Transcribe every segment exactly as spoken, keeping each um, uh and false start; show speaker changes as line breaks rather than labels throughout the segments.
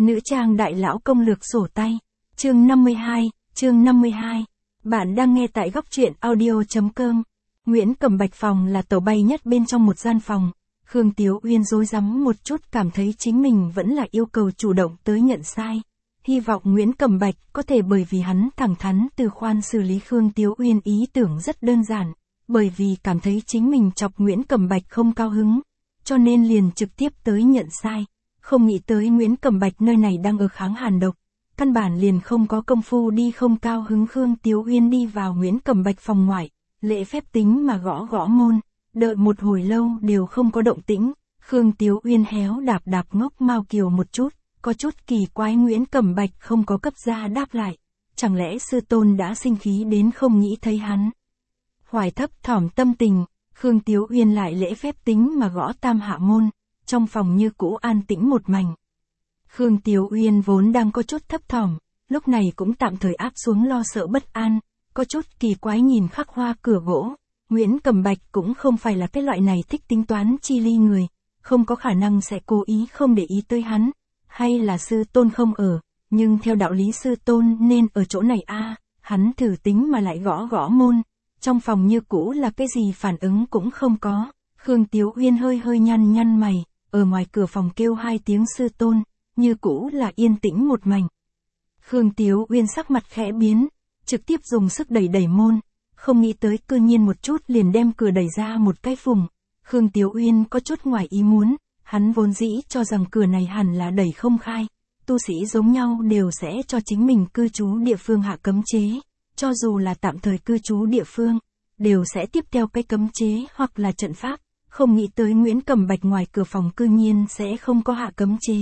Nữ trang đại lão công lược sổ tay. Chương năm mươi hai, chương năm mươi hai. Bạn đang nghe tại góc truyện audio.com. Nguyễn Cẩm Bạch phòng là tàu bay nhất bên trong một gian phòng. Khương Tiếu Uyên rối rắm một chút, cảm thấy chính mình vẫn là yêu cầu chủ động tới nhận sai. Hy vọng Nguyễn Cẩm Bạch có thể, bởi vì hắn thẳng thắn từ khoan xử lý Khương Tiếu Uyên ý tưởng rất đơn giản. Bởi vì cảm thấy chính mình chọc Nguyễn Cẩm Bạch không cao hứng, cho nên liền trực tiếp tới nhận sai. Không nghĩ tới Nguyễn Cẩm Bạch nơi này đang ở kháng hàn độc, căn bản liền không có công phu đi không cao hứng. Khương Tiếu Uyên đi vào Nguyễn Cẩm Bạch phòng ngoại, lễ phép tính mà gõ gõ môn, đợi một hồi lâu đều không có động tĩnh. Khương Tiếu Uyên héo đạp đạp ngốc mao kiều một chút, có chút kỳ quái Nguyễn Cẩm Bạch không có cấp ra đáp lại. Chẳng lẽ sư tôn đã sinh khí đến không nghĩ thấy hắn? Hoài thấp thỏm tâm tình, Khương Tiếu Uyên lại lễ phép tính mà gõ tam hạ môn, trong phòng như cũ an tĩnh một mảnh. Khương Tiếu Uyên vốn đang có chút thấp thỏm, lúc này cũng tạm thời áp xuống lo sợ bất an, có chút kỳ quái nhìn khắc hoa cửa gỗ. Nguyễn Cẩm Bạch cũng không phải là cái loại này thích tính toán chi ly người, không có khả năng sẽ cố ý không để ý tới hắn, hay là sư tôn không ở, nhưng theo đạo lý sư tôn nên ở chỗ này a. Hắn thử tính mà lại gõ gõ môn, trong phòng như cũ là cái gì phản ứng cũng không có. Khương Tiếu Uyên hơi hơi nhăn nhăn mày, ở ngoài cửa phòng kêu hai tiếng sư tôn, như cũ là yên tĩnh một mảnh. Khương Tiếu Uyên sắc mặt khẽ biến, trực tiếp dùng sức đẩy đẩy môn, không nghĩ tới cư nhiên một chút liền đem cửa đẩy ra một cái phùng. Khương Tiếu Uyên có chút ngoài ý muốn, hắn vốn dĩ cho rằng cửa này hẳn là đẩy không khai, tu sĩ giống nhau đều sẽ cho chính mình cư trú địa phương hạ cấm chế, cho dù là tạm thời cư trú địa phương, đều sẽ tiếp theo cái cấm chế hoặc là trận pháp. Không nghĩ tới Nguyễn Cẩm Bạch ngoài cửa phòng cư nhiên sẽ không có hạ cấm chế.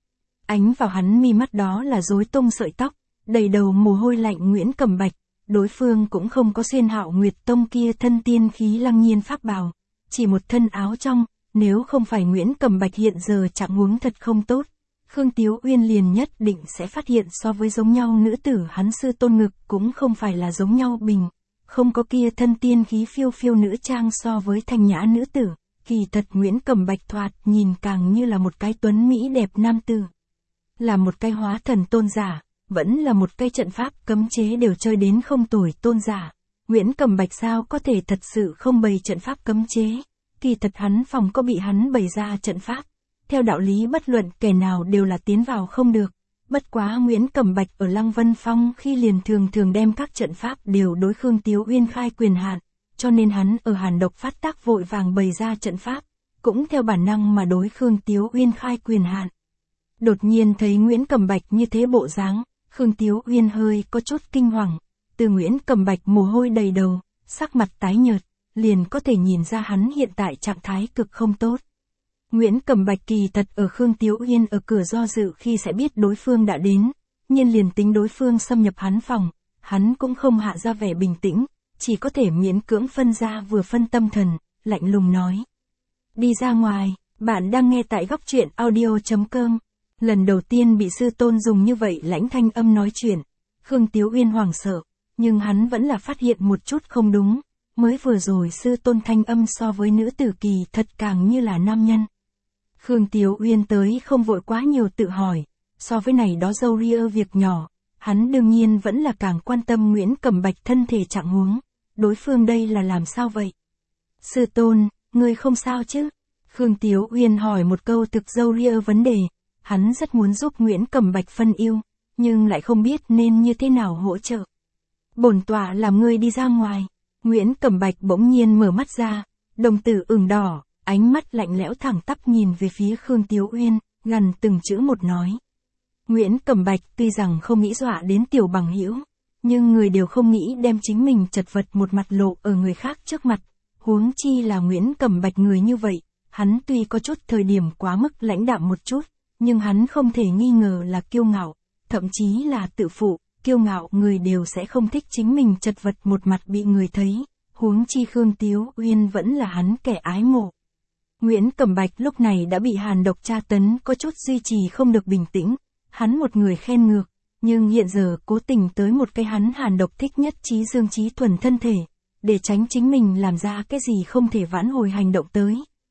Ánh vào hắn mi mắt đó là rối tung sợi tóc, đầy đầu mồ hôi lạnh. Nguyễn Cẩm Bạch, đối phương cũng không có xuyên Hạo Nguyệt Tông kia thân tiên khí lăng nhiên pháp bào, chỉ một thân áo trong, nếu không phải Nguyễn Cẩm Bạch hiện giờ trạng huống thật không tốt, Khương Tiếu Uyên liền nhất định sẽ phát hiện so với giống nhau nữ tử hắn sư tôn ngực cũng không phải là giống nhau bình, không có kia thân tiên khí phiêu phiêu nữ trang so với thanh nhã nữ tử. Kỳ thật Nguyễn Cẩm Bạch thoạt nhìn càng như là một cái tuấn mỹ đẹp nam tử. Là một cái hóa thần tôn giả, vẫn là một cái trận pháp cấm chế đều chơi đến không tồi tôn giả. Nguyễn Cẩm Bạch sao có thể thật sự không bày trận pháp cấm chế? Kỳ thật hắn phòng có bị hắn bày ra trận pháp. Theo đạo lý bất luận kẻ nào đều là tiến vào không được. Bất quá Nguyễn Cẩm Bạch ở Lăng Vân Phong khi liền thường thường đem các trận pháp đều đối Khương Tiếu Uyên khai quyền hạn. Cho nên hắn ở hàn độc phát tác vội vàng bày ra trận pháp, cũng theo bản năng mà đối Khương Tiếu Uyên khai quyền hạn. Đột nhiên thấy Nguyễn Cẩm Bạch như thế bộ dáng, Khương Tiếu Uyên hơi có chút kinh hoàng. Từ Nguyễn Cẩm Bạch mồ hôi đầy đầu, sắc mặt tái nhợt, liền có thể nhìn ra hắn hiện tại trạng thái cực không tốt. Nguyễn Cẩm Bạch kỳ thật ở Khương Tiếu Uyên ở cửa do dự khi sẽ biết đối phương đã đến, nhưng liền tính đối phương xâm nhập hắn phòng, hắn cũng không hạ ra vẻ bình tĩnh. Chỉ có thể miễn cưỡng phân ra vừa phân tâm thần, lạnh lùng nói. Đi ra ngoài, bạn đang nghe tại góc truyện audio.com. Lần đầu tiên bị sư tôn dùng như vậy lãnh thanh âm nói chuyện, Khương Tiếu Uyên hoảng sợ, nhưng hắn vẫn là phát hiện một chút không đúng. Mới vừa rồi sư tôn thanh âm so với nữ tử kỳ thật càng như là nam nhân. Khương Tiếu Uyên tới không vội quá nhiều tự hỏi, so với này đó dâu ria việc nhỏ, hắn đương nhiên vẫn là càng quan tâm Nguyễn Cẩm Bạch thân thể trạng huống. Đối phương đây là làm sao vậy? Sư tôn, ngươi không sao chứ? Khương Tiếu Uyên hỏi một câu thực dâu ria vấn đề. Hắn rất muốn giúp Nguyễn Cẩm Bạch phân yêu, nhưng lại không biết nên như thế nào hỗ trợ. Bổn tọa làm ngươi đi ra ngoài. Nguyễn Cẩm Bạch bỗng nhiên mở mắt ra, đồng tử ửng đỏ, ánh mắt lạnh lẽo thẳng tắp nhìn về phía Khương Tiếu Uyên, gần từng chữ một nói. Nguyễn Cẩm Bạch tuy rằng không nghĩ dọa đến tiểu bằng hữu, nhưng người đều không nghĩ đem chính mình chật vật một mặt lộ ở người khác trước mặt, huống chi là Nguyễn Cẩm Bạch người như vậy. Hắn tuy có chút thời điểm quá mức lãnh đạm một chút, nhưng hắn không thể nghi ngờ là kiêu ngạo, thậm chí là tự phụ. Kiêu ngạo người đều sẽ không thích chính mình chật vật một mặt bị người thấy, huống chi Khương Tiếu Uyên vẫn là hắn kẻ ái mộ. Nguyễn Cẩm Bạch lúc này đã bị hàn độc tra tấn, có chút duy trì không được bình tĩnh. Hắn một người khen ngược, nhưng hiện giờ cố tình tới một cái hắn hàn độc thích nhất trí dương trí thuần thân thể, để tránh chính mình làm ra cái gì không thể vãn hồi hành động tới.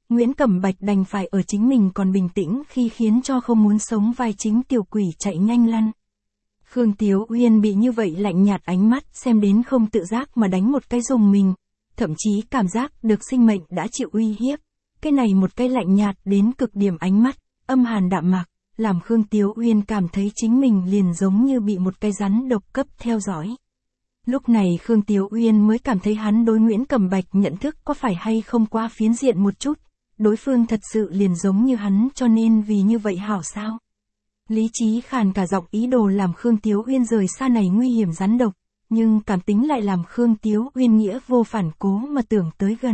Nguyễn Cẩm Bạch đành phải ở chính mình còn bình tĩnh khi khiến cho không muốn sống vai chính tiểu quỷ chạy nhanh lăn. Khương Tiếu Uyên bị như vậy lạnh nhạt ánh mắt xem đến không tự giác mà đánh một cái rùng mình, thậm chí cảm giác được sinh mệnh đã chịu uy hiếp. Cái này một cái lạnh nhạt đến cực điểm ánh mắt, âm hàn đạm mạc, làm Khương Tiếu Uyên cảm thấy chính mình liền giống như bị một cái rắn độc cấp theo dõi. Lúc này Khương Tiếu Uyên mới cảm thấy hắn đối Nguyễn Cẩm Bạch nhận thức có phải hay không quá phiến diện một chút, đối phương thật sự liền giống như hắn cho nên vì như vậy hảo sao. Lý trí khàn cả giọng ý đồ làm Khương Tiếu Uyên rời xa này nguy hiểm rắn độc, nhưng cảm tính lại làm Khương Tiếu Uyên nghĩa vô phản cố mà tưởng tới gần.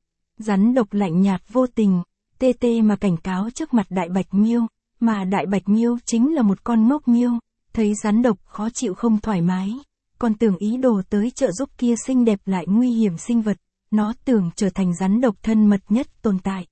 Rắn độc lạnh nhạt vô tình, tê tê mà cảnh cáo trước mặt Đại Bạch Miêu, mà Đại Bạch Miêu chính là một con ngốc miêu, thấy rắn độc khó chịu không thoải mái, còn tưởng ý đồ tới trợ giúp kia xinh đẹp lại nguy hiểm sinh vật, nó tưởng trở thành rắn độc thân mật nhất tồn tại.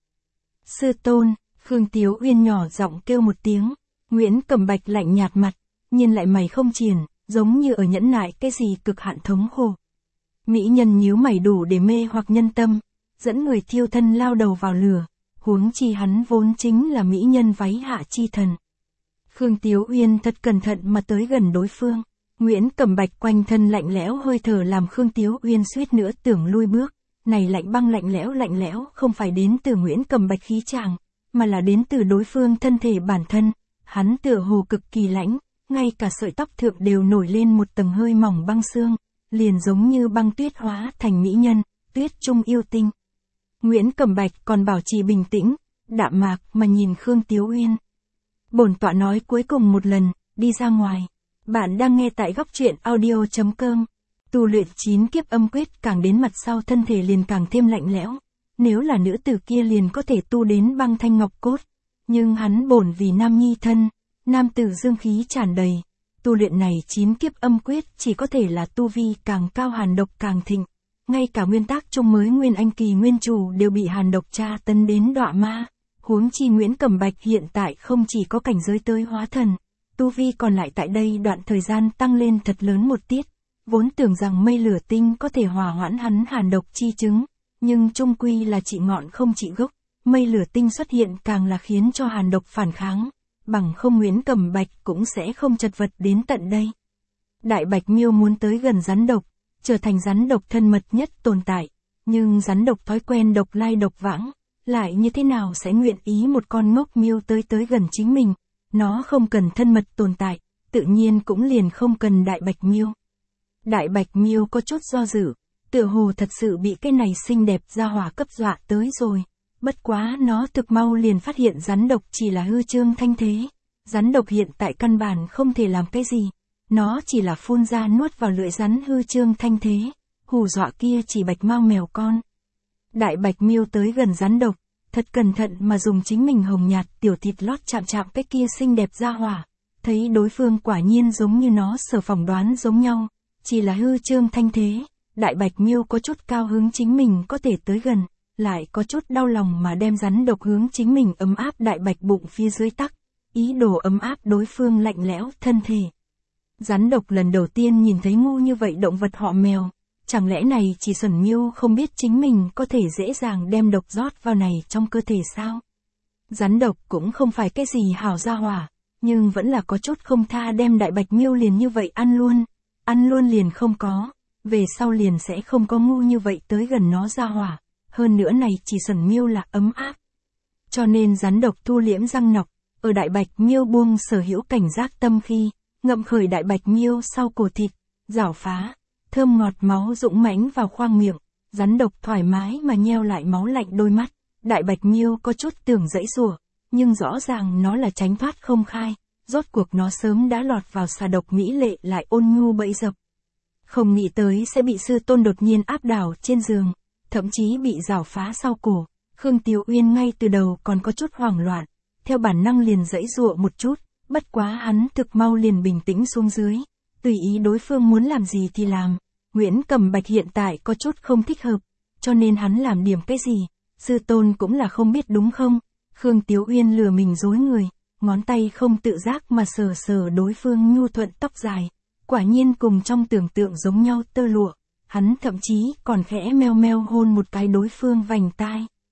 Sư tôn, Khương Tiếu Uyên nhỏ giọng kêu một tiếng, Nguyễn Cẩm Bạch lạnh nhạt mặt, nhìn lại mày không triển, giống như ở nhẫn nại cái gì cực hạn thống khổ. Mỹ nhân nhíu mày đủ để mê hoặc nhân tâm, dẫn người thiêu thân lao đầu vào lửa, huống chi hắn vốn chính là mỹ nhân váy hạ chi thần. Khương Tiếu Uyên thật cẩn thận mà tới gần đối phương, Nguyễn Cẩm Bạch quanh thân lạnh lẽo hơi thở làm Khương Tiếu Uyên suýt nữa tưởng lui bước, này lạnh băng lạnh lẽo lạnh lẽo không phải đến từ Nguyễn Cẩm Bạch khí chàng, mà là đến từ đối phương thân thể bản thân, hắn tựa hồ cực kỳ lãnh, ngay cả sợi tóc thượng đều nổi lên một tầng hơi mỏng băng xương, liền giống như băng tuyết hóa thành mỹ nhân, tuyết trung yêu tinh. Nguyễn Cẩm Bạch còn bảo trì bình tĩnh, đạm mạc mà nhìn Khương Tiếu Uyên. Bổn tọa nói cuối cùng một lần, đi ra ngoài. Bạn đang nghe tại góc truyện audio chấm com. Tu luyện chín kiếp âm quyết càng đến mặt sau thân thể liền càng thêm lạnh lẽo. Nếu là nữ tử kia liền có thể tu đến băng thanh ngọc cốt. Nhưng hắn bổn vì nam nhi thân, nam tử dương khí tràn đầy. Tu luyện này chín kiếp âm quyết chỉ có thể là tu vi càng cao hàn độc càng thịnh. Ngay cả nguyên tác trung mới nguyên anh kỳ nguyên chủ đều bị hàn độc tra tấn đến đọa ma. Huống chi Nguyễn Cẩm Bạch hiện tại không chỉ có cảnh giới tới hóa thần, tu vi còn lại tại đây đoạn thời gian tăng lên thật lớn một tiết. Vốn tưởng rằng mây lửa tinh có thể hòa hoãn hắn hàn độc chi chứng, nhưng chung quy là trị ngọn không trị gốc, mây lửa tinh xuất hiện càng là khiến cho hàn độc phản kháng, bằng không Nguyễn Cẩm Bạch cũng sẽ không chật vật đến tận đây. Đại Bạch Miêu muốn tới gần rắn độc, trở thành rắn độc thân mật nhất tồn tại, nhưng rắn độc thói quen độc lai độc vãng, lại như thế nào sẽ nguyện ý một con ngốc miêu tới tới gần chính mình, nó không cần thân mật tồn tại, tự nhiên cũng liền không cần Đại Bạch Miêu. Đại Bạch Miêu có chút do dự, tựa hồ thật sự bị cái này xinh đẹp gia hỏa cấp dọa tới rồi, bất quá nó thực mau liền phát hiện rắn độc chỉ là hư trương thanh thế, rắn độc hiện tại căn bản không thể làm cái gì. Nó chỉ là phun ra nuốt vào lưỡi rắn hư trương thanh thế, hù dọa kia chỉ bạch mau mèo con. Đại Bạch Miêu tới gần rắn độc, thật cẩn thận mà dùng chính mình hồng nhạt tiểu thịt lót chạm chạm cái kia xinh đẹp ra hỏa, thấy đối phương quả nhiên giống như nó sở phỏng đoán giống nhau, chỉ là hư trương thanh thế. Đại Bạch Miêu có chút cao hứng chính mình có thể tới gần, lại có chút đau lòng mà đem rắn độc hướng chính mình ấm áp Đại Bạch bụng phía dưới tắc, ý đồ ấm áp đối phương lạnh lẽo thân thể. Rắn độc lần đầu tiên nhìn thấy ngu như vậy động vật họ mèo, chẳng lẽ này chỉ Xuẩn Miêu không biết chính mình có thể dễ dàng đem độc rót vào này trong cơ thể sao? Rắn độc cũng không phải cái gì hảo gia hỏa, nhưng vẫn là có chút không tha đem Đại Bạch Miêu liền như vậy ăn luôn, ăn luôn liền không có, về sau liền sẽ không có ngu như vậy tới gần nó gia hỏa, hơn nữa này chỉ Xuẩn Miêu là ấm áp. Cho nên rắn độc thu liễm răng nọc, ở Đại Bạch Miêu buông sở hữu cảnh giác tâm khi, ngậm khởi Đại Bạch Miêu sau cổ thịt, rảo phá, thơm ngọt máu dũng mãnh vào khoang miệng, rắn độc thoải mái mà nheo lại máu lạnh đôi mắt, Đại Bạch Miêu có chút tưởng dãy rủa, nhưng rõ ràng nó là tránh thoát không khai, rốt cuộc nó sớm đã lọt vào xà độc mỹ lệ lại ôn nhu bẫy dập. Không nghĩ tới sẽ bị sư tôn đột nhiên áp đảo trên giường, thậm chí bị rảo phá sau cổ, Khương Tiếu Uyên ngay từ đầu còn có chút hoảng loạn, theo bản năng liền dãy rủa một chút. Bất quá hắn thực mau liền bình tĩnh xuống dưới, tùy ý đối phương muốn làm gì thì làm. Nguyễn Cẩm Bạch hiện tại có chút không thích hợp, cho nên hắn làm điểm cái gì, sư tôn cũng là không biết đúng không? Khương Tiếu Uyên lừa mình dối người, ngón tay không tự giác mà sờ sờ đối phương nhu thuận tóc dài, quả nhiên cùng trong tưởng tượng giống nhau tơ lụa, hắn thậm chí còn khẽ meo meo hôn một cái đối phương vành tai.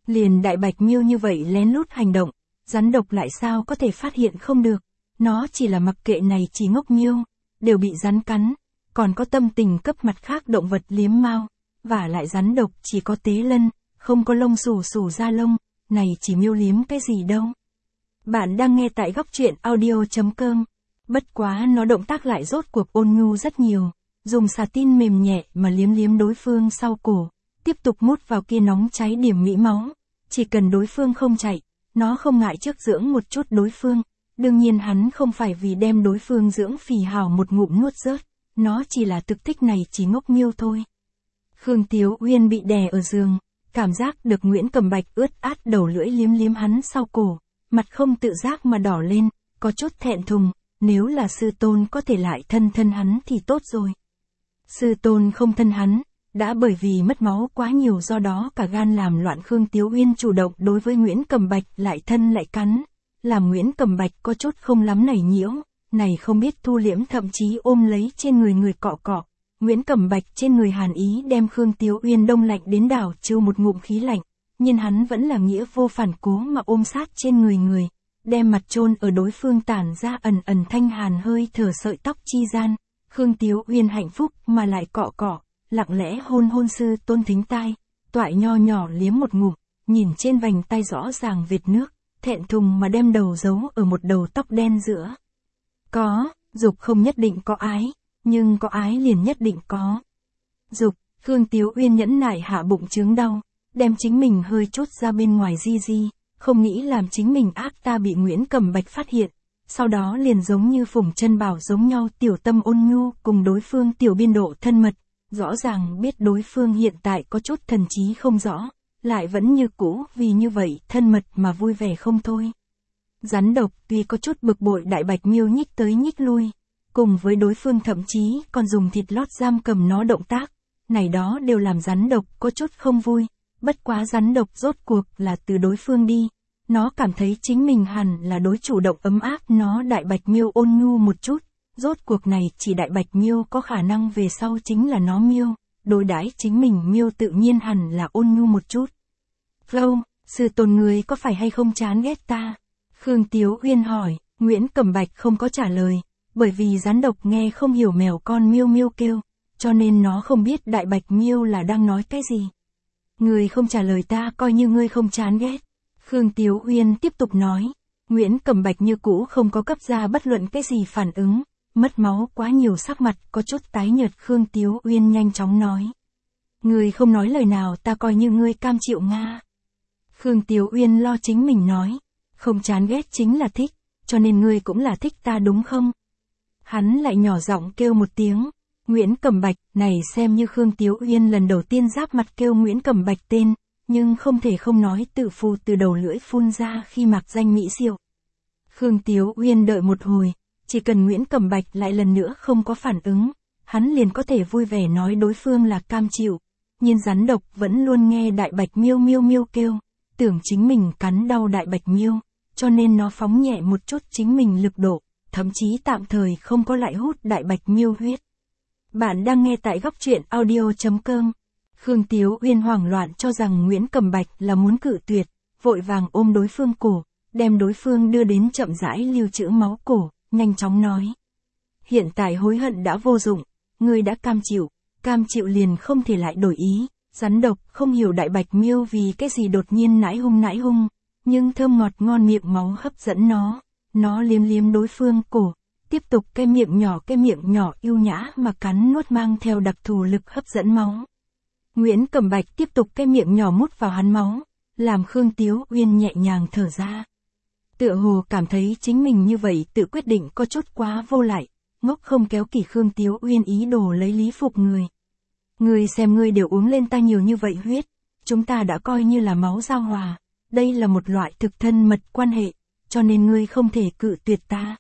Liền Đại Bạch Miêu như vậy lén lút hành động, rắn độc lại sao có thể phát hiện không được, nó chỉ là mặc kệ này chỉ ngốc miêu, đều bị rắn cắn, còn có tâm tình cấp mặt khác động vật liếm mao, vả lại rắn độc chỉ có tế lân, không có lông xù xù da lông, này chỉ miêu liếm cái gì đâu. Bạn đang nghe tại góc truyện audio chấm com, bất quá nó động tác lại rốt cuộc ôn nhu rất nhiều, dùng xà tin mềm nhẹ mà liếm liếm đối phương sau cổ, tiếp tục mút vào kia nóng cháy điểm mỹ máu, chỉ cần đối phương không chạy, nó không ngại trước dưỡng một chút đối phương, đương nhiên hắn không phải vì đem đối phương dưỡng phì hào một ngụm nuốt rớt, nó chỉ là thực thích này chỉ ngốc miêu thôi. Khương Tiếu Uyên bị đè ở giường, cảm giác được Nguyễn Cẩm Bạch ướt át đầu lưỡi liếm liếm hắn sau cổ, mặt không tự giác mà đỏ lên, có chút thẹn thùng, nếu là sư tôn có thể lại thân thân hắn thì tốt rồi. Sư tôn không thân hắn, đã bởi vì mất máu quá nhiều do đó cả gan làm loạn. Khương Tiếu Uyên chủ động đối với Nguyễn Cẩm Bạch lại thân lại cắn, làm Nguyễn Cẩm Bạch có chút không lắm nảy nhiễu, này không biết thu liễm thậm chí ôm lấy trên người người cọ cọ. Nguyễn Cẩm Bạch trên người hàn ý đem Khương Tiếu Uyên đông lạnh đến đảo trêu một ngụm khí lạnh, nhưng hắn vẫn là nghĩa vô phản cố mà ôm sát trên người người, đem mặt chôn ở đối phương tản ra ẩn ẩn thanh hàn hơi thở sợi tóc chi gian. Khương Tiếu Uyên hạnh phúc mà lại cọ cọ, lặng lẽ hôn hôn sư tôn thính tai, toại nho nhỏ liếm một ngụm, nhìn trên vành tay rõ ràng vệt nước, thẹn thùng mà đem đầu giấu ở một đầu tóc đen giữa. Có, dục không nhất định có ái, nhưng có ái liền nhất định có dục. Khương Tiếu Uyên nhẫn nại hạ bụng chướng đau, đem chính mình hơi chút ra bên ngoài di di, không nghĩ làm chính mình ác ta bị Nguyễn Cẩm Bạch phát hiện, sau đó liền giống như Phùng Chân Bảo giống nhau tiểu tâm ôn nhu cùng đối phương tiểu biên độ thân mật, rõ ràng biết đối phương hiện tại có chút thần trí không rõ, lại vẫn như cũ vì như vậy thân mật mà vui vẻ không thôi. Rắn độc tuy có chút bực bội Đại Bạch Miêu nhích tới nhích lui, cùng với đối phương thậm chí còn dùng thịt lót giam cầm nó động tác, này đó đều làm rắn độc có chút không vui, bất quá rắn độc rốt cuộc là từ đối phương đi, nó cảm thấy chính mình hẳn là đối chủ động ấm áp nó. Đại Bạch Miêu ôn nhu một chút, rốt cuộc này chỉ Đại Bạch Miêu có khả năng về sau chính là nó miêu, đối đãi chính mình miêu tự nhiên hẳn là ôn nhu một chút. Lâu, sư tôn người có phải hay không chán ghét ta? Khương Tiếu Uyên hỏi. Nguyễn Cẩm Bạch không có trả lời, bởi vì rắn độc nghe không hiểu mèo con miêu miêu kêu, cho nên nó không biết Đại Bạch Miêu là đang nói cái gì. Người không trả lời ta coi như ngươi không chán ghét. Khương Tiếu Uyên tiếp tục nói. Nguyễn Cẩm Bạch như cũ không có cấp ra bất luận cái gì phản ứng, mất máu quá nhiều sắc mặt có chút tái nhợt. Khương Tiếu Uyên nhanh chóng nói. Người không nói lời nào ta coi như ngươi cam chịu nga. Khương Tiếu Uyên lo chính mình nói. Không chán ghét chính là thích, cho nên ngươi cũng là thích ta đúng không? Hắn lại nhỏ giọng kêu một tiếng. Nguyễn Cẩm Bạch, này xem như Khương Tiếu Uyên lần đầu tiên giáp mặt kêu Nguyễn Cẩm Bạch tên, nhưng không thể không nói tự phù từ đầu lưỡi phun ra khi mặc danh mỹ diệu. Khương Tiếu Uyên đợi một hồi, chỉ cần Nguyễn Cẩm Bạch lại lần nữa không có phản ứng, hắn liền có thể vui vẻ nói đối phương là cam chịu, nhưng rắn độc vẫn luôn nghe Đại Bạch Miêu miêu miêu kêu, tưởng chính mình cắn đau Đại Bạch Miêu, cho nên nó phóng nhẹ một chút chính mình lực độ, thậm chí tạm thời không có lại hút Đại Bạch Miêu huyết. Bạn đang nghe tại góc truyện audio chấm com. Khương Tiếu Uyên hoảng loạn cho rằng Nguyễn Cẩm Bạch là muốn cự tuyệt, vội vàng ôm đối phương cổ, đem đối phương đưa đến chậm rãi lưu trữ máu cổ, nhanh chóng nói. Hiện tại hối hận đã vô dụng, ngươi đã cam chịu, cam chịu liền không thể lại đổi ý. Rắn độc không hiểu Đại Bạch Miêu vì cái gì đột nhiên nãi hung nãi hung, nhưng thơm ngọt ngon miệng máu hấp dẫn nó, nó liếm liếm đối phương cổ, tiếp tục cái miệng nhỏ cái miệng nhỏ yêu nhã mà cắn nuốt mang theo đặc thù lực hấp dẫn máu. Nguyễn Cẩm Bạch tiếp tục cái miệng nhỏ mút vào hắn máu, làm Khương Tiếu Uyên nhẹ nhàng thở ra. Tựa hồ cảm thấy chính mình như vậy tự quyết định có chút quá vô lại, ngốc không kéo kỷ. Khương Tiếu Uyên ý đồ lấy lý phục người. Người xem ngươi đều uống lên ta nhiều như vậy huyết, chúng ta đã coi như là máu giao hòa, đây là một loại thực thân mật quan hệ, cho nên ngươi không thể cự tuyệt ta.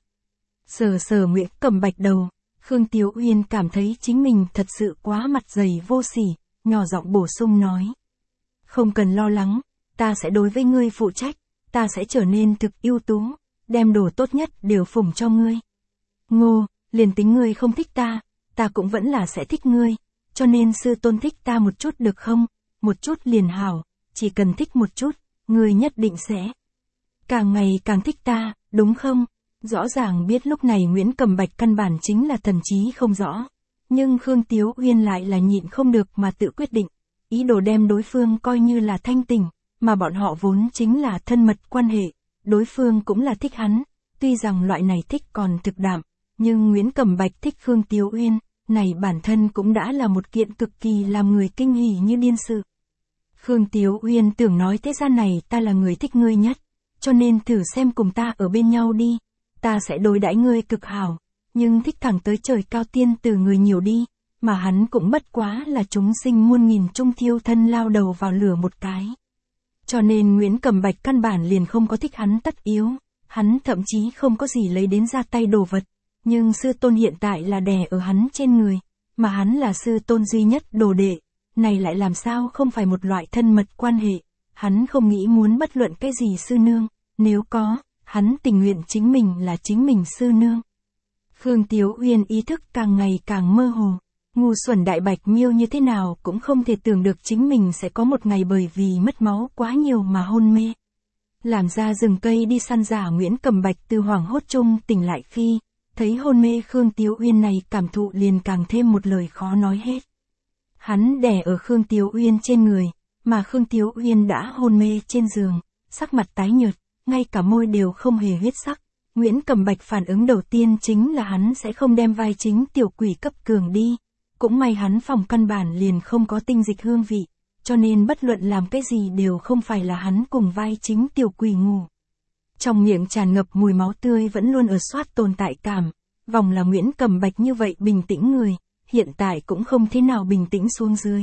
Sờ sờ Nguyễn Cẩm Bạch đầu, Khương Tiếu Uyên cảm thấy chính mình thật sự quá mặt dày vô sỉ, nhỏ giọng bổ sung nói. Không cần lo lắng, ta sẽ đối với ngươi phụ trách, ta sẽ trở nên thực ưu tú, đem đồ tốt nhất đều phủng cho ngươi. Ngô, liền tính ngươi không thích ta, ta cũng vẫn là sẽ thích ngươi, cho nên sư tôn thích ta một chút được không, một chút liền hảo, chỉ cần thích một chút, ngươi nhất định sẽ càng ngày càng thích ta, đúng không? Rõ ràng biết lúc này Nguyễn Cầm Bạch căn bản chính là thần trí không rõ. Nhưng Khương Tiếu Uyên lại là nhịn không được mà tự quyết định, ý đồ đem đối phương coi như là thanh tình, mà bọn họ vốn chính là thân mật quan hệ, đối phương cũng là thích hắn, tuy rằng loại này thích còn thực đạm, nhưng Nguyễn Cầm Bạch thích Khương Tiếu Uyên, này bản thân cũng đã là một kiện cực kỳ làm người kinh hỉ như điên sự. Khương Tiếu Uyên tưởng nói thế gian này ta là người thích ngươi nhất, cho nên thử xem cùng ta ở bên nhau đi, ta sẽ đối đãi ngươi cực hảo, nhưng thích thẳng tới trời cao tiên từ người nhiều đi, mà hắn cũng bất quá là chúng sinh muôn nghìn trung thiêu thân lao đầu vào lửa một cái. Cho nên Nguyễn Cầm Bạch căn bản liền không có thích hắn tất yếu, hắn thậm chí không có gì lấy đến ra tay đồ vật, nhưng sư tôn hiện tại là đè ở hắn trên người, mà hắn là sư tôn duy nhất đồ đệ, này lại làm sao không phải một loại thân mật quan hệ, hắn không nghĩ muốn bất luận cái gì sư nương, nếu có, hắn tình nguyện chính mình là chính mình sư nương. Khương Tiếu Uyên ý thức càng ngày càng mơ hồ, ngu xuẩn đại bạch miêu như thế nào cũng không thể tưởng được chính mình sẽ có một ngày bởi vì mất máu quá nhiều mà hôn mê. Làm ra rừng cây đi săn giả Nguyễn Cầm Bạch từ hoảng hốt chung tỉnh lại khi, thấy hôn mê Khương Tiếu Uyên này cảm thụ liền càng thêm một lời khó nói hết. Hắn đè ở Khương Tiếu Uyên trên người, mà Khương Tiếu Uyên đã hôn mê trên giường, sắc mặt tái nhợt, ngay cả môi đều không hề huyết sắc. Nguyễn Cầm Bạch phản ứng đầu tiên chính là hắn sẽ không đem vai chính tiểu quỷ cấp cường đi. Cũng may hắn phòng căn bản liền không có tinh dịch hương vị, cho nên bất luận làm cái gì đều không phải là hắn cùng vai chính tiểu quỷ ngủ. Trong miệng tràn ngập mùi máu tươi vẫn luôn ở soát tồn tại cảm, vòng là Nguyễn Cầm Bạch như vậy bình tĩnh người, hiện tại cũng không thế nào bình tĩnh xuống dưới.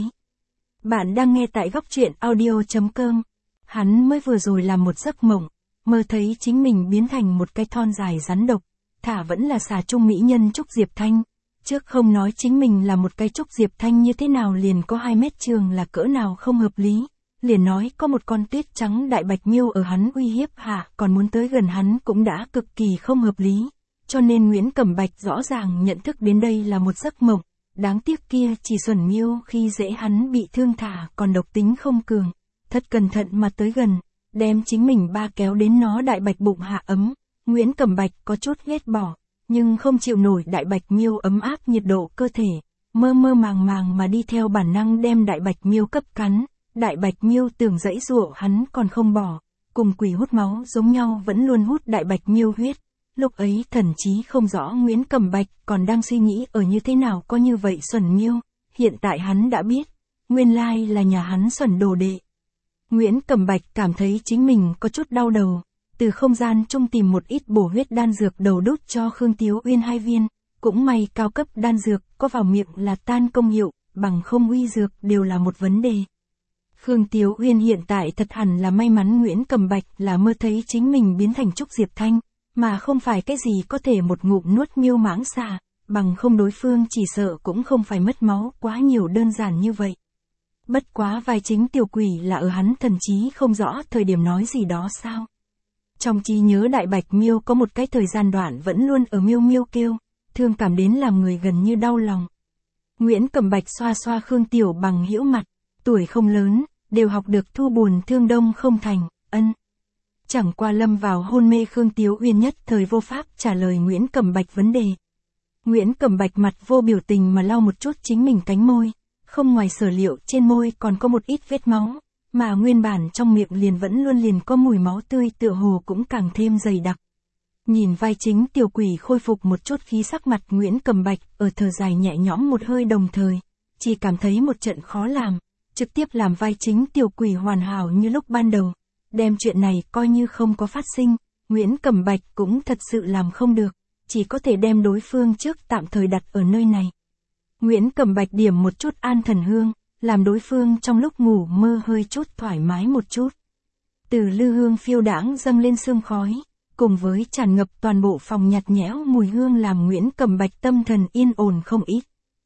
Bạn đang nghe tại góc truyện audio chấm com. Hắn mới vừa rồi làm một giấc mộng, mơ thấy chính mình biến thành một cái thon dài rắn độc, thả vẫn là xà trung mỹ nhân Trúc Diệp Thanh. Trước không nói chính mình là một cái Trúc Diệp Thanh như thế nào liền có hai mét trường là cỡ nào không hợp lý, liền nói có một con tuyết trắng đại bạch miêu ở hắn uy hiếp hạ còn muốn tới gần hắn cũng đã cực kỳ không hợp lý, cho nên Nguyễn Cầm Bạch rõ ràng nhận thức đến đây là một giấc mộng, đáng tiếc kia chỉ xuẩn miêu khi dễ hắn bị thương thả còn độc tính không cường, thật cẩn thận mà tới gần, đem chính mình ba kéo đến nó đại bạch bụng hạ ấm, Nguyễn Cầm Bạch có chút ghét bỏ. Nhưng không chịu nổi đại bạch miêu ấm áp nhiệt độ cơ thể, mơ mơ màng màng mà đi theo bản năng đem đại bạch miêu cấp cắn, đại bạch miêu tưởng dãy dụa hắn còn không bỏ, cùng quỷ hút máu giống nhau vẫn luôn hút đại bạch miêu huyết, lúc ấy thần trí không rõ Nguyễn Cầm Bạch còn đang suy nghĩ ở như thế nào có như vậy xuẩn miêu, hiện tại hắn đã biết, nguyên lai là nhà hắn xuẩn đồ đệ. Nguyễn Cầm Bạch cảm thấy chính mình có chút đau đầu. Từ không gian chung tìm một ít bổ huyết đan dược đầu đút cho Khương Tiếu Uyên hai viên, cũng may cao cấp đan dược có vào miệng là tan công hiệu, bằng không uy dược đều là một vấn đề. Khương Tiếu Uyên hiện tại thật hẳn là may mắn Nguyễn Cầm Bạch là mơ thấy chính mình biến thành Trúc Diệp Thanh, mà không phải cái gì có thể một ngụm nuốt miêu mãng xà, bằng không đối phương chỉ sợ cũng không phải mất máu quá nhiều đơn giản như vậy. Bất quá vai chính tiểu quỷ là ở hắn thần trí không rõ thời điểm nói gì đó sao. Trong trí nhớ đại bạch miêu có một cái thời gian đoạn vẫn luôn ở miêu miêu kêu, thương cảm đến làm người gần như đau lòng. Nguyễn Cầm Bạch xoa xoa Khương Tiểu Bằng hữu mặt, tuổi không lớn, đều học được thu buồn thương đông không thành, ân. Chẳng qua lâm vào hôn mê Khương Tiếu Uyên nhất thời vô pháp trả lời Nguyễn Cầm Bạch vấn đề. Nguyễn Cầm Bạch mặt vô biểu tình mà lau một chút chính mình cánh môi, không ngoài sở liệu trên môi còn có một ít vết máu. Mà nguyên bản trong miệng liền vẫn luôn liền có mùi máu tươi tựa hồ cũng càng thêm dày đặc. Nhìn vai chính tiểu quỷ khôi phục một chút khí sắc mặt Nguyễn Cầm Bạch ở thở dài nhẹ nhõm một hơi đồng thời, chỉ cảm thấy một trận khó làm, trực tiếp làm vai chính tiểu quỷ hoàn hảo như lúc ban đầu. Đem chuyện này coi như không có phát sinh, Nguyễn Cầm Bạch cũng thật sự làm không được, chỉ có thể đem đối phương trước tạm thời đặt ở nơi này. Nguyễn Cầm Bạch điểm một chút an thần hương, làm đối phương trong lúc ngủ mơ hơi chút thoải mái một chút. Từ lư hương phiêu đãng dâng lên sương khói, cùng với tràn ngập toàn bộ phòng nhạt nhẽo mùi hương làm Nguyễn Cầm Bạch tâm thần yên ổn không ít.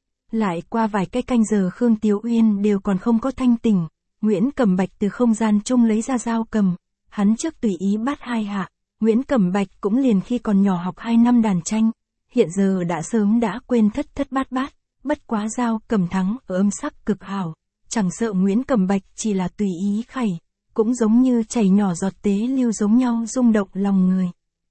Lại qua vài cái canh giờ Khương Tiếu Uyên đều còn không có thanh tỉnh, Nguyễn Cầm Bạch từ không gian chung lấy ra dao cầm, hắn trước tùy ý bắt hai hạ, Nguyễn Cầm Bạch cũng liền khi còn nhỏ học hai năm đàn tranh, hiện giờ đã sớm đã quên thất thất bát bát. Bất quá dao cầm thắng ở âm sắc cực hảo, chẳng sợ Nguyễn Cẩm Bạch chỉ là tùy ý khẩy, cũng giống như chảy nhỏ giọt tế lưu giống nhau rung động lòng người.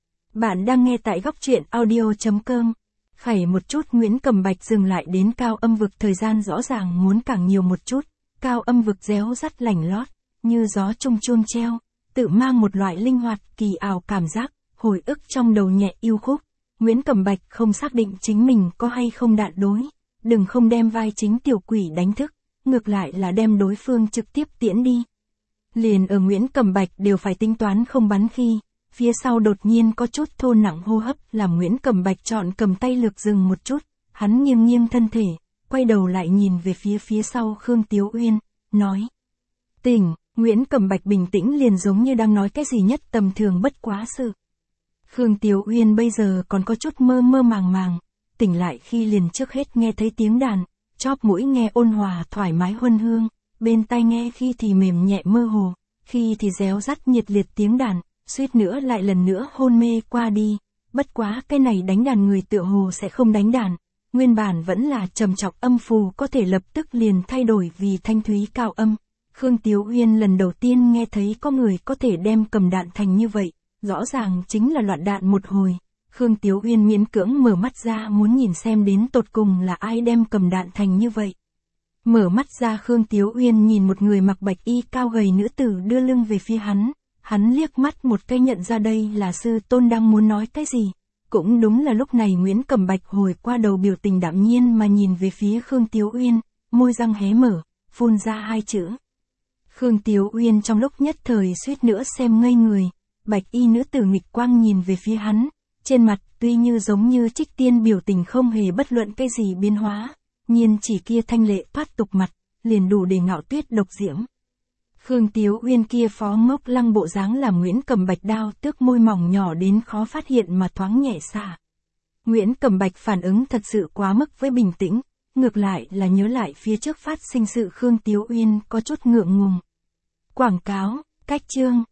Bạn đang nghe tại góc truyện audio.com. Khẩy một chút Nguyễn Cẩm Bạch dừng lại đến cao âm vực, thời gian rõ ràng muốn càng nhiều một chút, cao âm vực réo rắt lành lót, như gió trung chuông treo, tự mang một loại linh hoạt kỳ ảo cảm giác, hồi ức trong đầu nhẹ yêu khúc. Nguyễn Cẩm Bạch không xác định chính mình có hay không đạn đối, đừng không đem vai chính tiểu quỷ đánh thức, ngược lại là đem đối phương trực tiếp tiễn đi. Liền ở Nguyễn Cẩm Bạch đều phải tính toán không bắn khi, phía sau đột nhiên có chút thô nặng hô hấp làm Nguyễn Cẩm Bạch chọn cầm tay lược dừng một chút, hắn nghiêng nghiêng thân thể, quay đầu lại nhìn về phía phía sau Khương Tiếu Uyên, nói. Tỉnh, Nguyễn Cẩm Bạch bình tĩnh liền giống như đang nói cái gì nhất tầm thường bất quá sự. Khương Tiếu Uyên bây giờ còn có chút mơ mơ màng màng, tỉnh lại khi liền trước hết nghe thấy tiếng đàn, chóp mũi nghe ôn hòa thoải mái huân hương, bên tai nghe khi thì mềm nhẹ mơ hồ, khi thì réo rắt nhiệt liệt tiếng đàn, suýt nữa lại lần nữa hôn mê qua đi. Bất quá cái này đánh đàn người tựa hồ sẽ không đánh đàn, nguyên bản vẫn là trầm trọng âm phù có thể lập tức liền thay đổi vì thanh thúy cao âm. Khương Tiếu Uyên lần đầu tiên nghe thấy có người có thể đem cầm đạn thành như vậy, rõ ràng chính là loạn đạn một hồi. Khương Tiếu Uyên miễn cưỡng mở mắt ra muốn nhìn xem đến tột cùng là ai đem cầm đạn thành như vậy. Mở mắt ra Khương Tiếu Uyên nhìn một người mặc bạch y cao gầy nữ tử đưa lưng về phía hắn, hắn liếc mắt một cái nhận ra đây là sư tôn đang muốn nói cái gì. Cũng đúng là lúc này Nguyễn Cẩm Bạch hồi qua đầu biểu tình đạm nhiên mà nhìn về phía Khương Tiếu Uyên, môi răng hé mở, phun ra hai chữ. Khương Tiếu Uyên trong lúc nhất thời suýt nữa xem ngây người, bạch y nữ tử nghịch quang nhìn về phía hắn, trên mặt tuy như giống như trích tiên biểu tình không hề bất luận cái gì biến hóa, nhiên chỉ kia thanh lệ thoát tục mặt, liền đủ để ngạo tuyết độc diễm. Khương Tiếu Uyên kia phó ngốc lăng bộ dáng làm Nguyễn Cẩm Bạch đao tước môi mỏng nhỏ đến khó phát hiện mà thoáng nhẹ xả. Nguyễn Cẩm Bạch phản ứng thật sự quá mức với bình tĩnh, ngược lại là nhớ lại phía trước phát sinh sự Khương Tiếu Uyên có chút ngượng ngùng. Quảng cáo, cách chương.